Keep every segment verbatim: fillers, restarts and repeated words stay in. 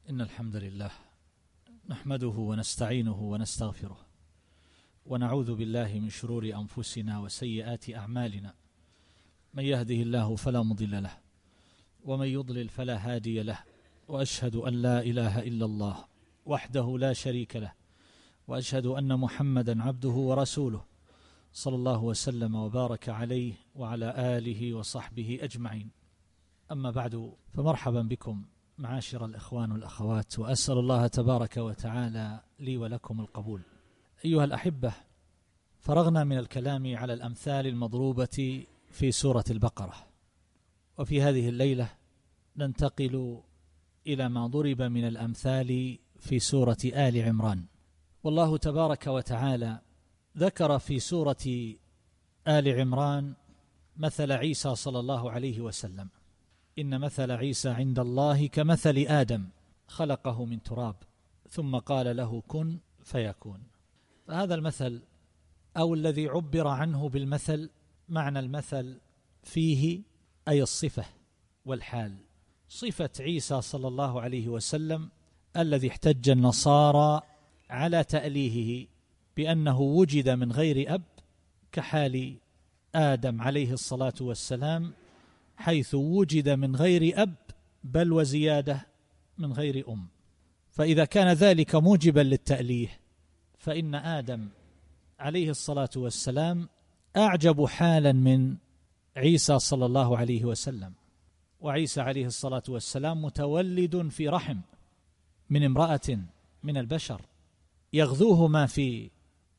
إن الحمد لله نحمده ونستعينه ونستغفره ونعوذ بالله من شرور أنفسنا وسيئات أعمالنا. من يهده الله فلا مضل له ومن يضلل فلا هادي له، وأشهد أن لا إله إلا الله وحده لا شريك له، وأشهد أن محمدا عبده ورسوله صلى الله وسلم وبارك عليه وعلى آله وصحبه أجمعين. أما بعد، فمرحبا بكم معاشر الإخوان والأخوات، وأسأل الله تبارك وتعالى لي ولكم القبول. أيها الأحبة، فرغنا من الكلام على الأمثال المضروبة في سورة البقرة، وفي هذه الليلة ننتقل إلى ما ضرب من الأمثال في سورة آل عمران. والله تبارك وتعالى ذكر في سورة آل عمران مثل عيسى صلى الله عليه وسلم: إن مثل عيسى عند الله كمثل آدم خلقه من تراب ثم قال له كن فيكون. فهذا المثل أو الذي عبر عنه بالمثل، معنى المثل فيه أي الصفة والحال. صفة عيسى صلى الله عليه وسلم الذي احتج النصارى على تأليهه بأنه وجد من غير أب، كحال آدم عليه الصلاة والسلام، حيث وجد من غير أب بل وزيادة من غير أم. فإذا كان ذلك موجبا للتأليه، فإن آدم عليه الصلاة والسلام أعجب حالا من عيسى صلى الله عليه وسلم. وعيسى عليه الصلاة والسلام متولد في رحم من امرأة من البشر، يغذوه ما في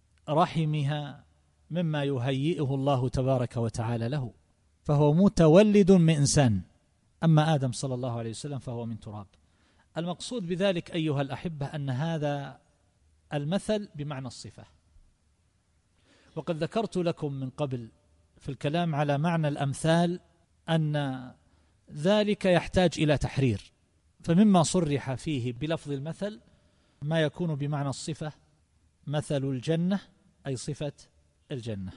رحمها مما يهيئه الله تبارك وتعالى له، فهو متولد من إنسان. أما آدم صلى الله عليه وسلم فهو من تراب. المقصود بذلك أيها الأحبة أن هذا المثل بمعنى الصفة. وقد ذكرت لكم من قبل في الكلام على معنى الأمثال أن ذلك يحتاج إلى تحرير، فمما صرح فيه بلفظ المثل ما يكون بمعنى الصفة، مثل الجنة أي صفة الجنة.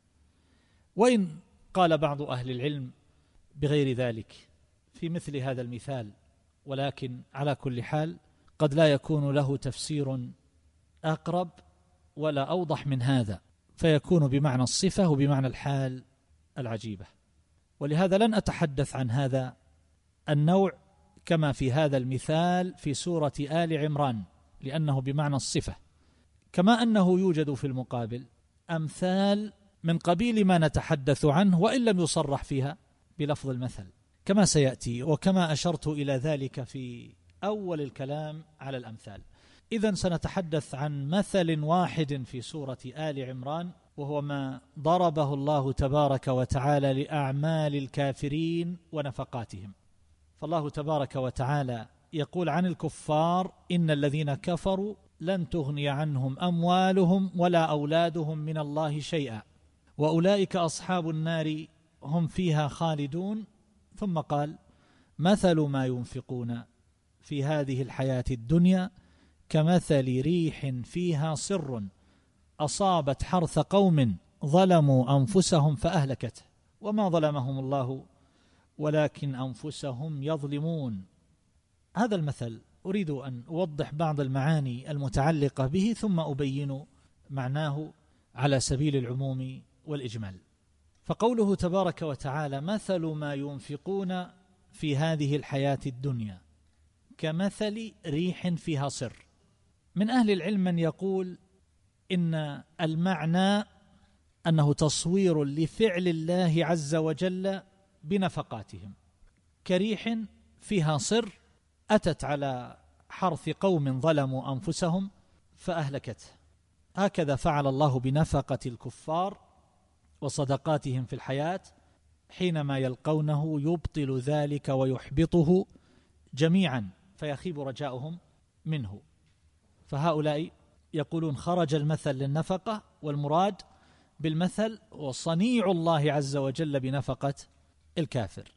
وإن قال بعض أهل العلم بغير ذلك في مثل هذا المثال، ولكن على كل حال قد لا يكون له تفسير أقرب ولا أوضح من هذا، فيكون بمعنى الصفة وبمعنى الحال العجيبة. ولهذا لن أتحدث عن هذا النوع كما في هذا المثال في سورة آل عمران، لأنه بمعنى الصفة، كما أنه يوجد في المقابل أمثال من قبيل ما نتحدث عنه وإن لم يصرح فيها بلفظ المثل كما سيأتي، وكما أشرت إلى ذلك في أول الكلام على الأمثال. إذن سنتحدث عن مثل واحد في سورة آل عمران، وهو ما ضربه الله تبارك وتعالى لأعمال الكافرين ونفقاتهم. فالله تبارك وتعالى يقول عن الكفار: إن الذين كفروا لن تغني عنهم أموالهم ولا أولادهم من الله شيئا وأولئك أصحاب النار هم فيها خالدون. ثم قال: مثل ما ينفقون في هذه الحياة الدنيا كمثل ريح فيها صر أصابت حرث قوم ظلموا أنفسهم فأهلكته وما ظلمهم الله ولكن أنفسهم يظلمون. هذا المثل أريد أن أوضح بعض المعاني المتعلقة به، ثم أبين معناه على سبيل العموم والإجمال. فقوله تبارك وتعالى: مثل ما ينفقون في هذه الحياة الدنيا كمثل ريح فيها صر. من أهل العلم من يقول إن المعنى أنه تصوير لفعل الله عز وجل بنفقاتهم، كريح فيها صر أتت على حرث قوم ظلموا أنفسهم فأهلكته. هكذا فعل الله بنفقة الكفار وصدقاتهم في الحياة، حينما يلقونه يبطل ذلك ويحبطه جميعا فيخيب رجاؤهم منه. فهؤلاء يقولون خرج المثل للنفقة، والمراد بالمثل وصنيع الله عز وجل بنفقة الكافر،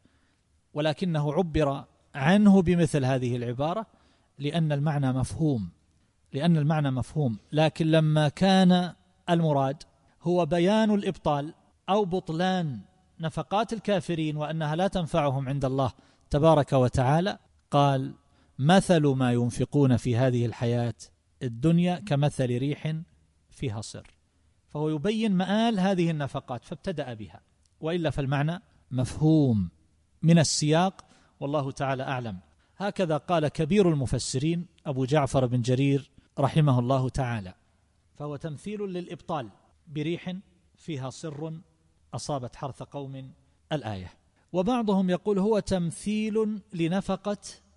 ولكنه عبر عنه بمثل هذه العبارة لأن المعنى مفهوم لأن المعنى مفهوم لكن لما كان المراد هو بيان الإبطال أو بطلان نفقات الكافرين وأنها لا تنفعهم عند الله تبارك وتعالى، قال: مثل ما ينفقون في هذه الحياة الدنيا كمثل ريح فيها صر. فهو يبين مآل هذه النفقات فابتدأ بها، وإلا فالمعنى مفهوم من السياق، والله تعالى أعلم. هكذا قال كبير المفسرين أبو جعفر بن جرير رحمه الله تعالى، فهو تمثيل للإبطال بريح فيها صر أصابت حرث قوم الآية. وبعضهم يقول هو تمثيل لنفقة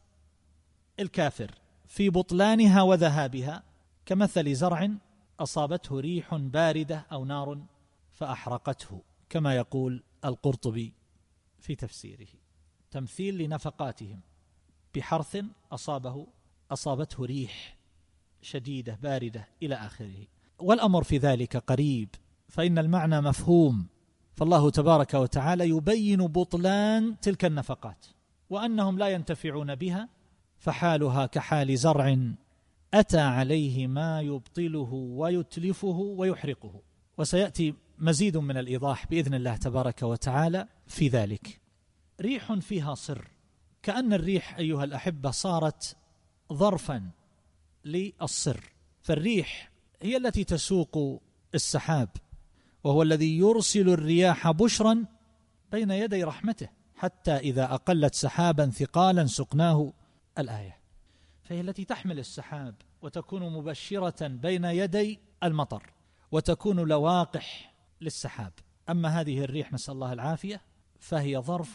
الكافر في بطلانها وذهابها كمثل زرع أصابته ريح باردة أو نار فأحرقته، كما يقول القرطبي في تفسيره، تمثيل لنفقاتهم بحرث أصابه أصابته ريح شديدة باردة إلى آخره. والأمر في ذلك قريب، فإن المعنى مفهوم. فالله تبارك وتعالى يبين بطلان تلك النفقات وأنهم لا ينتفعون بها، فحالها كحال زرع أتى عليه ما يبطله ويتلفه ويحرقه. وسيأتي مزيد من الإيضاح بإذن الله تبارك وتعالى في ذلك. ريح فيها صر، كأن الريح أيها الأحبة صارت ظرفا للصر، فالريح هي التي تسوق السحاب، وهو الذي يرسل الرياح بشرا بين يدي رحمته، حتى إذا أقلت سحابا ثقالا سقناه الآية. فهي التي تحمل السحاب وتكون مبشرة بين يدي المطر وتكون لواقح للسحاب. أما هذه الريح نسأل الله العافية فهي ظرف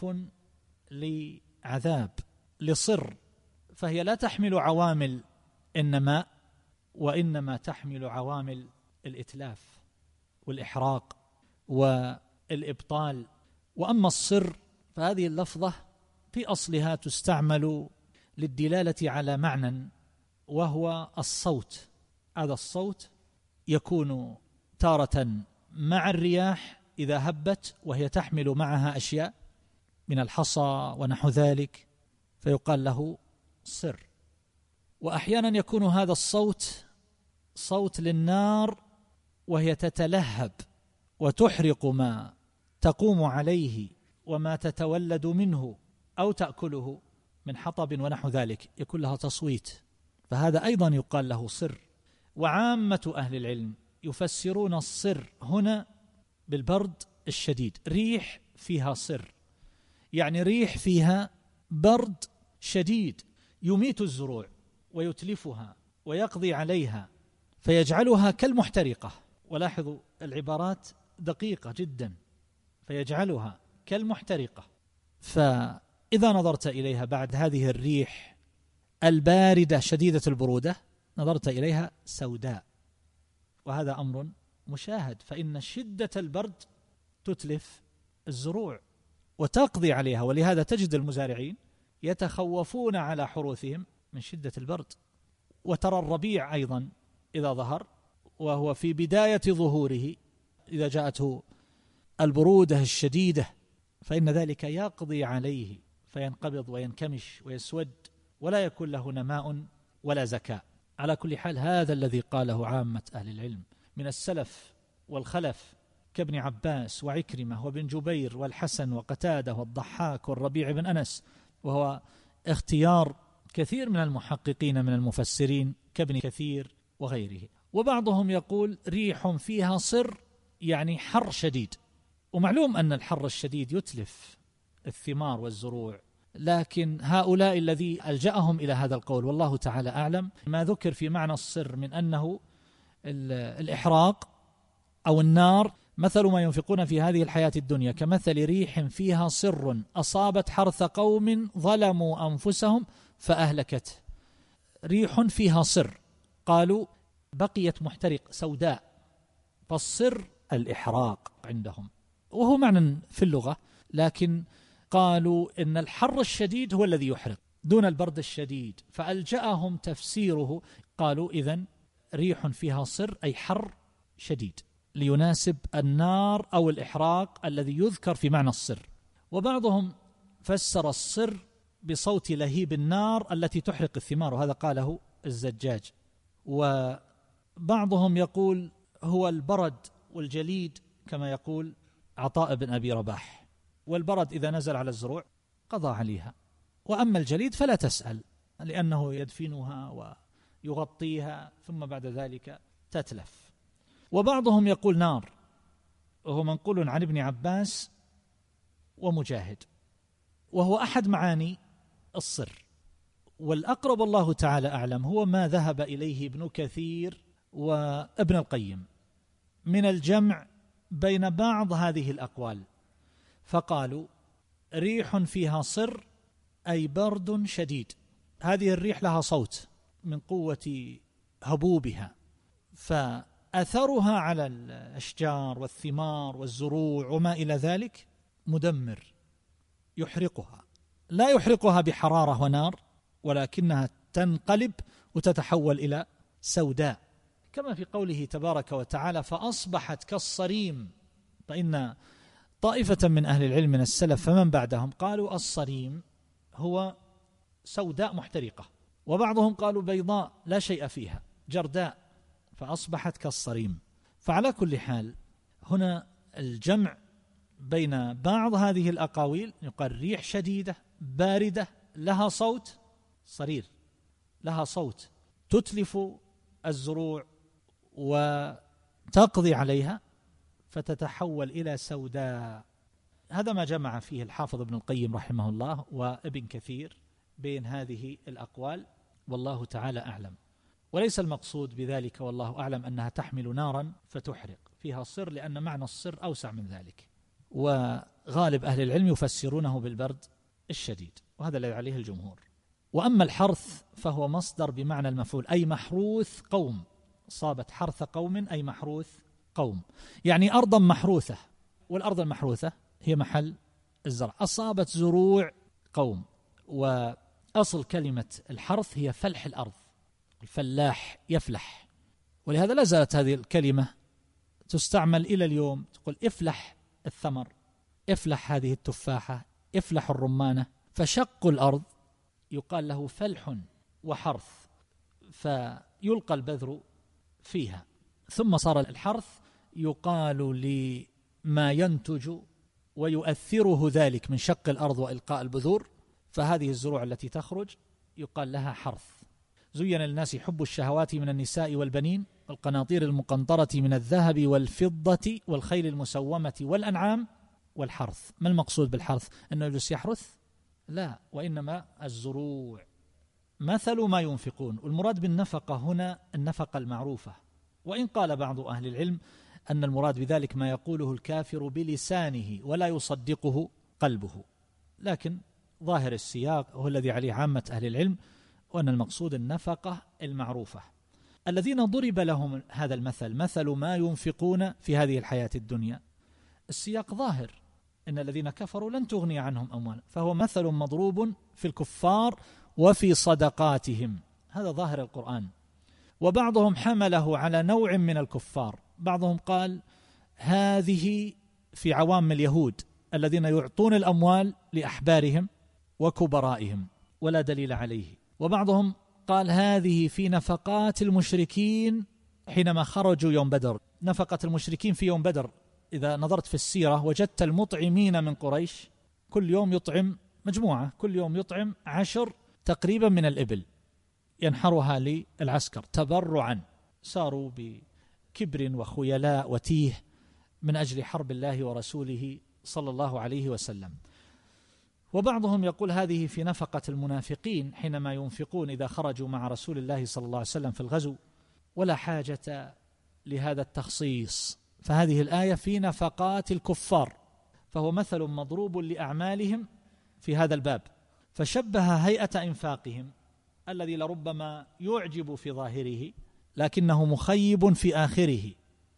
لعذاب لصر، فهي لا تحمل عوامل النماء وإنما تحمل عوامل الإتلاف والإحراق والإبطال. وأما الصر فهذه اللفظة في أصلها تستعمل للدلالة على معنى، وهو الصوت. هذا الصوت يكون تارة مع الرياح إذا هبت وهي تحمل معها أشياء من الحصى ونحو ذلك فيقال له صر، وأحيانا يكون هذا الصوت صوت للنار وهي تتلهب وتحرق ما تقوم عليه وما تتولد منه أو تأكله من حطب ونحو ذلك، يكون لها تصويت، فهذا أيضا يقال له صر. وعامة أهل العلم يفسرون الصر هنا بالبرد الشديد، ريح فيها صر يعني ريح فيها برد شديد يميت الزروع ويتلفها ويقضي عليها فيجعلها كالمحترقة. ولاحظوا العبارات دقيقة جدا، فيجعلها كالمحترقة. فإذا نظرت إليها بعد هذه الريح الباردة شديدة البرودة نظرت إليها سوداء، وهذا أمر مشاهد، فإن شدة البرد تتلف الزروع وتقضي عليها، ولهذا تجد المزارعين يتخوفون على حروثهم من شدة البرد. وترى الربيع أيضا إذا ظهر وهو في بداية ظهوره إذا جاءته البرودة الشديدة فإن ذلك يقضي عليه فينقبض وينكمش ويسود ولا يكون له نماء ولا زكاء. على كل حال هذا الذي قاله عامة أهل العلم من السلف والخلف كابن عباس وعكرمة وابن جبير والحسن وقتادة والضحاك والربيع بن أنس، وهو اختيار كثير من المحققين من المفسرين كابن كثير وغيره. وبعضهم يقول ريح فيها صر يعني حر شديد، ومعلوم أن الحر الشديد يتلف الثمار والزروع، لكن هؤلاء الذي ألجأهم إلى هذا القول والله تعالى أعلم ما ذكر في معنى الصر من أنه الإحراق أو النار. مثل ما ينفقون في هذه الحياة الدنيا كمثل ريح فيها صر أصابت حرث قوم ظلموا أنفسهم فأهلكته. ريح فيها صر قالوا بقيت محترق سوداء، فالصر الإحراق عندهم وهو معنى في اللغة، لكن قالوا إن الحر الشديد هو الذي يحرق دون البرد الشديد، فألجأهم تفسيره قالوا إذن ريح فيها صر أي حر شديد ليناسب النار أو الإحراق الذي يذكر في معنى الصر. وبعضهم فسر الصر بصوت لهيب النار التي تحرق الثمار، وهذا قاله الزجاج. وبعضهم يقول هو البرد والجليد كما يقول عطاء بن أبي رباح، والبرد إذا نزل على الزروع قضى عليها، وأما الجليد فلا تسأل لأنه يدفنها ويغطيها ثم بعد ذلك تتلف. وبعضهم يقول نار، وهو منقول عن ابن عباس ومجاهد، وهو أحد معاني الصر. والأقرب الله تعالى أعلم هو ما ذهب إليه ابن كثير وابن القيم من الجمع بين بعض هذه الأقوال، فقالوا ريح فيها صر أي برد شديد. هذه الريح لها صوت من قوة هبوبها، فأثرها على الأشجار والثمار والزروع وما إلى ذلك مدمر يحرقها، لا يحرقها بحرارة ونار، ولكنها تنقلب وتتحول إلى سوداء، كما في قوله تبارك وتعالى فأصبحت كالصريم. فإن طائفة من أهل العلم من السلف فمن بعدهم قالوا الصريم هو سوداء محترقة، وبعضهم قالوا بيضاء لا شيء فيها جرداء، فأصبحت كالصريم. فعلى كل حال هنا الجمع بين بعض هذه الأقاويل، يقال ريح شديدة باردة لها صوت، صرير لها صوت تتلف الزروع وتقضي عليها فتتحول إلى سوداء. هذا ما جمع فيه الحافظ ابن القيم رحمه الله وابن كثير بين هذه الأقوال، والله تعالى أعلم. وليس المقصود بذلك والله أعلم أنها تحمل نارا فتحرق، فيها صر، لأن معنى الصر أوسع من ذلك، وغالب أهل العلم يفسرونه بالبرد الشديد، وهذا الذي عليه الجمهور. وأما الحرث فهو مصدر بمعنى المفعول، أي محروث قوم، صابت حرث قوم أي محروث قوم، يعني أرضا محروثة، والأرض المحروثة هي محل الزرع. أصابت زروع قوم، وأصل كلمة الحرث هي فلح الأرض، الفلاح يفلح، ولهذا لا زالت هذه الكلمة تستعمل إلى اليوم، تقول افلح الثمر، افلح هذه التفاحة، افلح الرمانة. فشق الأرض يقال له فلح وحرث، فيلقى البذر فيها. ثم صار الحرث يقال لما ينتج ويؤثره ذلك من شق الأرض وإلقاء البذور، فهذه الزروع التي تخرج يقال لها حرث. زين للناس حب الشهوات من النساء والبنين والقناطير المقنطرة من الذهب والفضة والخيل المسومة والأنعام والحرث. ما المقصود بالحرث؟ أنه يجلس يحرث؟ لا، وإنما الزروع. مثل ما ينفقون، والمراد بالنفقة هنا النفقة المعروفة، وإن قال بعض أهل العلم أن المراد بذلك ما يقوله الكافر بلسانه ولا يصدقه قلبه، لكن ظاهر السياق هو الذي عليه عامة أهل العلم، وأن المقصود النفقة المعروفة. الذين ضرب لهم هذا المثل مثل ما ينفقون في هذه الحياة الدنيا، السياق ظاهر إن الذين كفروا لن تغني عنهم أموال، فهو مثل مضروب في الكفار وفي صدقاتهم، هذا ظاهر القرآن. وبعضهم حمله على نوع من الكفار، بعضهم قال هذه في عوام اليهود الذين يعطون الأموال لأحبارهم وكبرائهم ولا دليل عليه. وبعضهم قال هذه في نفقات المشركين حينما خرجوا يوم بدر، نفقة المشركين في يوم بدر. إذا نظرت في السيرة وجدت المطعمين من قريش كل يوم يطعم مجموعة، كل يوم يطعم عشر تقريبا من الإبل ينحرها للعسكر تبرعا، ساروا بكبر وخيلاء وتيه من أجل حرب الله ورسوله صلى الله عليه وسلم. وبعضهم يقول هذه في نفقة المنافقين حينما ينفقون إذا خرجوا مع رسول الله صلى الله عليه وسلم في الغزو، ولا حاجة لهذا التخصيص، فهذه الآية في نفقات الكفار، فهو مثل مضروب لأعمالهم في هذا الباب، فشبه هيئة إنفاقهم الذي لربما يعجب في ظاهره لكنه مخيب في آخره،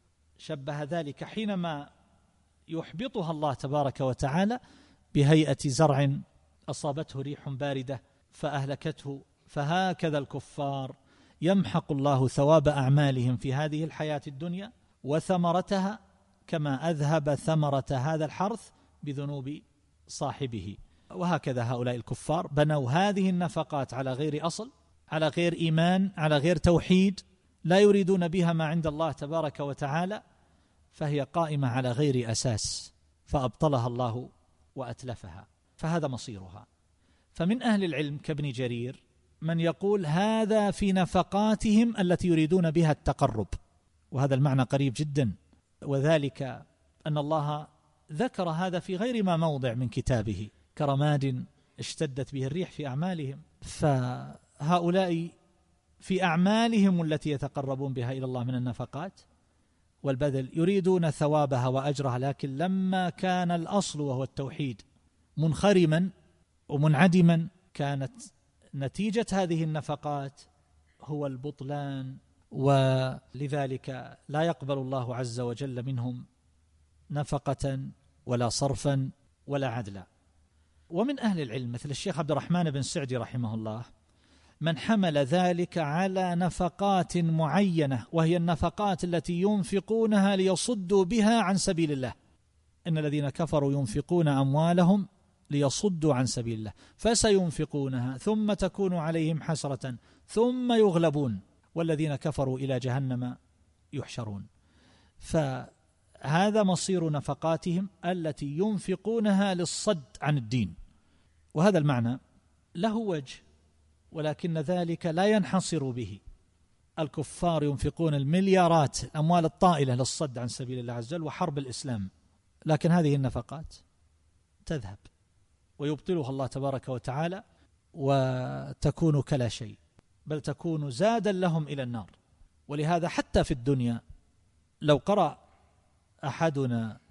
شبه ذلك حينما يحبطها الله تبارك وتعالى بهيئة زرع أصابته ريح باردة فأهلكته. فهكذا الكفار يمحق الله ثواب أعمالهم في هذه الحياة الدنيا وثمرتها كما أذهب ثمرة هذا الحرث بذنوب صاحبه. وهكذا هؤلاء الكفار بنوا هذه النفقات على غير أصل، على غير إيمان، على غير توحيد، لا يريدون بها ما عند الله تبارك وتعالى، فهي قائمة على غير أساس، فأبطلها الله وأتلفها، فهذا مصيرها. فمن أهل العلم كابن جرير من يقول هذا في نفقاتهم التي يريدون بها التقرب، وهذا المعنى قريب جدا، وذلك أن الله ذكر هذا في غير ما موضع من كتابه كرماد اشتدت به الريح في أعمالهم. فهؤلاء في أعمالهم التي يتقربون بها إلى الله من النفقات والبذل يريدون ثوابها وأجرها، لكن لما كان الأصل وهو التوحيد منخرما ومنعدما كانت نتيجة هذه النفقات هو البطلان، ولذلك لا يقبل الله عز وجل منهم نفقة ولا صرفا ولا عدلا. ومن أهل العلم مثل الشيخ عبد الرحمن بن سعدي رحمه الله من حمل ذلك على نفقات معينة، وهي النفقات التي ينفقونها ليصدوا بها عن سبيل الله. إن الذين كفروا ينفقون أموالهم ليصدوا عن سبيل الله فسينفقونها ثم تكون عليهم حسرة ثم يغلبون والذين كفروا إلى جهنم يحشرون. فهذا مصير نفقاتهم التي ينفقونها للصد عن الدين، وهذا المعنى له وجه، ولكن ذلك لا ينحصر به. الكفار ينفقون المليارات الأموال الطائلة للصد عن سبيل الله عز وجل وحرب الإسلام، لكن هذه النفقات تذهب ويبطلها الله تبارك وتعالى وتكون كلا شيء، بل تكون زادا لهم إلى النار. ولهذا حتى في الدنيا لو قرأ أحدنا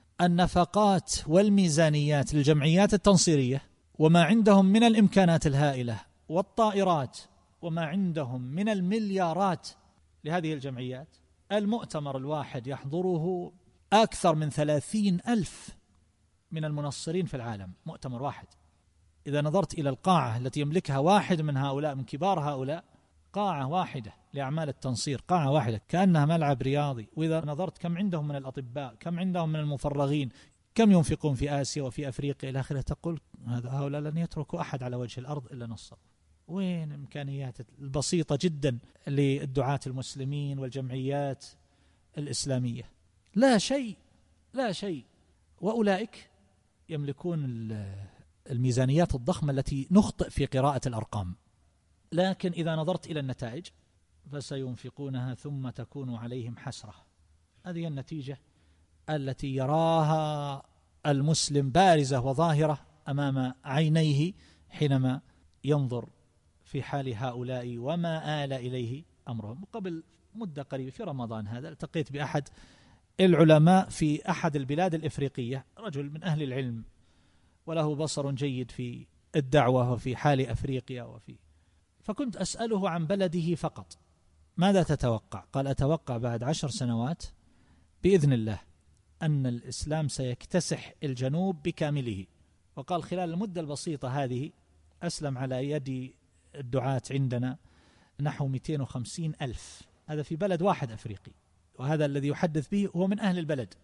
النفقات والميزانيات للجمعيات التنصيرية وما عندهم من الإمكانات الهائلة والطائرات وما عندهم من المليارات لهذه الجمعيات، المؤتمر الواحد يحضره أكثر من ثلاثين ألف من المنصرين في العالم، مؤتمر واحد. إذا نظرت إلى القاعة التي يملكها واحد من هؤلاء من كبار هؤلاء، قاعة واحدة لأعمال التنصير، قاعة واحدة كأنها ملعب رياضي. وإذا نظرت كم عندهم من الأطباء، كم عندهم من المفرغين، كم ينفقون في آسيا وفي أفريقيا إلى آخره، تقول هؤلاء لن يتركوا أحد على وجه الأرض إلا نصر. وين الإمكانيات البسيطة جدا للدعاة المسلمين والجمعيات الإسلامية؟ لا شيء، لا شيء. وأولئك يملكون الميزانيات الضخمة التي نخطئ في قراءة الأرقام، لكن إذا نظرت إلى النتائج فسينفقونها ثم تكون عليهم حسرة. هذه النتيجة التي يراها المسلم بارزة وظاهرة أمام عينيه حينما ينظر في حال هؤلاء وما آل إليه أمرهم. قبل مدة قريبة في رمضان هذا التقيت بأحد العلماء في أحد البلاد الإفريقية، رجل من أهل العلم وله بصر جيد في الدعوة وفي حال أفريقيا وفي فكنت أسأله عن بلده فقط، ماذا تتوقع؟ قال أتوقع بعد عشر سنوات بإذن الله أن الإسلام سيكتسح الجنوب بكامله. وقال خلال المدة البسيطة هذه أسلم على يد الدعاة عندنا نحو مئتين وخمسين ألف، هذا في بلد واحد أفريقي، وهذا الذي يحدث به هو من أهل البلد،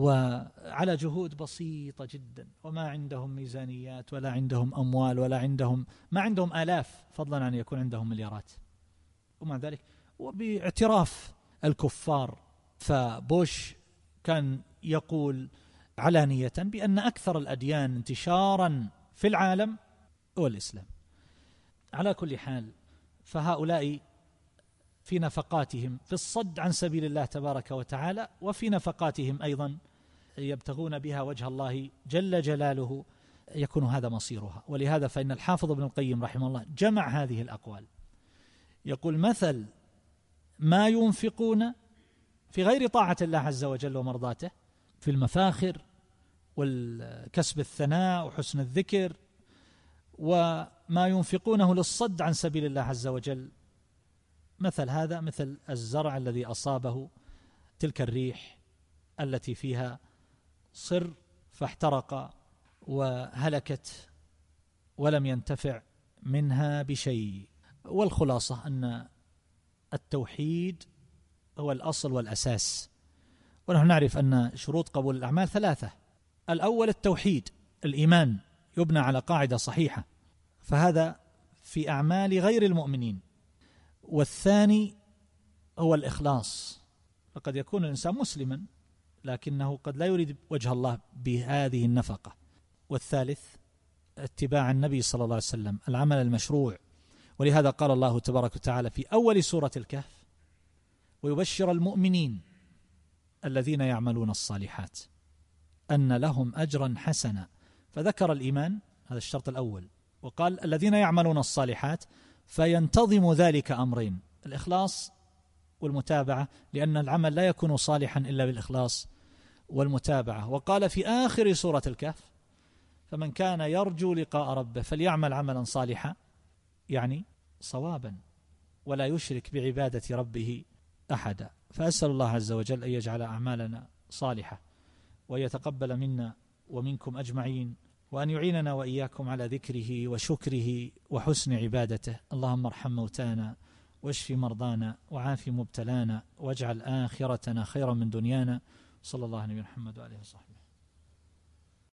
وعلى جهود بسيطة جدا، وما عندهم ميزانيات ولا عندهم أموال ولا عندهم ما عندهم آلاف، فضلا عن يكون عندهم مليارات. ومع ذلك وباعتراف الكفار، فبوش كان يقول علانية بأن أكثر الأديان انتشارا في العالم هو الإسلام. على كل حال، فهؤلاء في نفقاتهم في الصد عن سبيل الله تبارك وتعالى، وفي نفقاتهم أيضا يبتغون بها وجه الله جل جلاله، يكون هذا مصيرها. ولهذا فإن الحافظ ابن القيم رحمه الله جمع هذه الأقوال، يقول مثل ما ينفقون في غير طاعة الله عز وجل ومرضاته في المفاخر والكسب الثناء وحسن الذكر، وما ينفقونه للصد عن سبيل الله عز وجل، مثل هذا مثل الزرع الذي أصابه تلك الريح التي فيها صر فاحترق وهلكت ولم ينتفع منها بشيء. والخلاصة أن التوحيد هو الأصل والأساس، ونحن نعرف أن شروط قبول الأعمال ثلاثة. الأول التوحيد، الإيمان يبنى على قاعدة صحيحة، فهذا في أعمال غير المؤمنين. والثاني هو الإخلاص، فقد يكون الإنسان مسلما لكنه قد لا يريد وجه الله بهذه النفقة. والثالث اتباع النبي صلى الله عليه وسلم، العمل المشروع ولهذا قال الله تبارك وتعالى في أول سورة الكهف: ويبشر المؤمنين الذين يعملون الصالحات أن لهم أجرا حسنا. فذكر الإيمان، هذا الشرط الأول، وقال الذين يعملون الصالحات، فينتظم ذلك أمرين: الإخلاص والمتابعة، لأن العمل لا يكون صالحا إلا بالإخلاص والمتابعة. وقال في آخر سورة الكهف: فمن كان يرجو لقاء ربه فليعمل عملا صالحا، يعني صوابا، ولا يشرك بعبادة ربه أحدا. فأسأل الله عز وجل أن يجعل أعمالنا صالحة، وأن يتقبل منا ومنكم أجمعين، وأن يعيننا وإياكم على ذكره وشكره وحسن عبادته. اللهم ارحم موتانا، واشف مرضانا، وعاف مبتلانا، واجعل آخرتنا خيرا من دنيانا. صلى الله عليه محمد وآله وصحبه.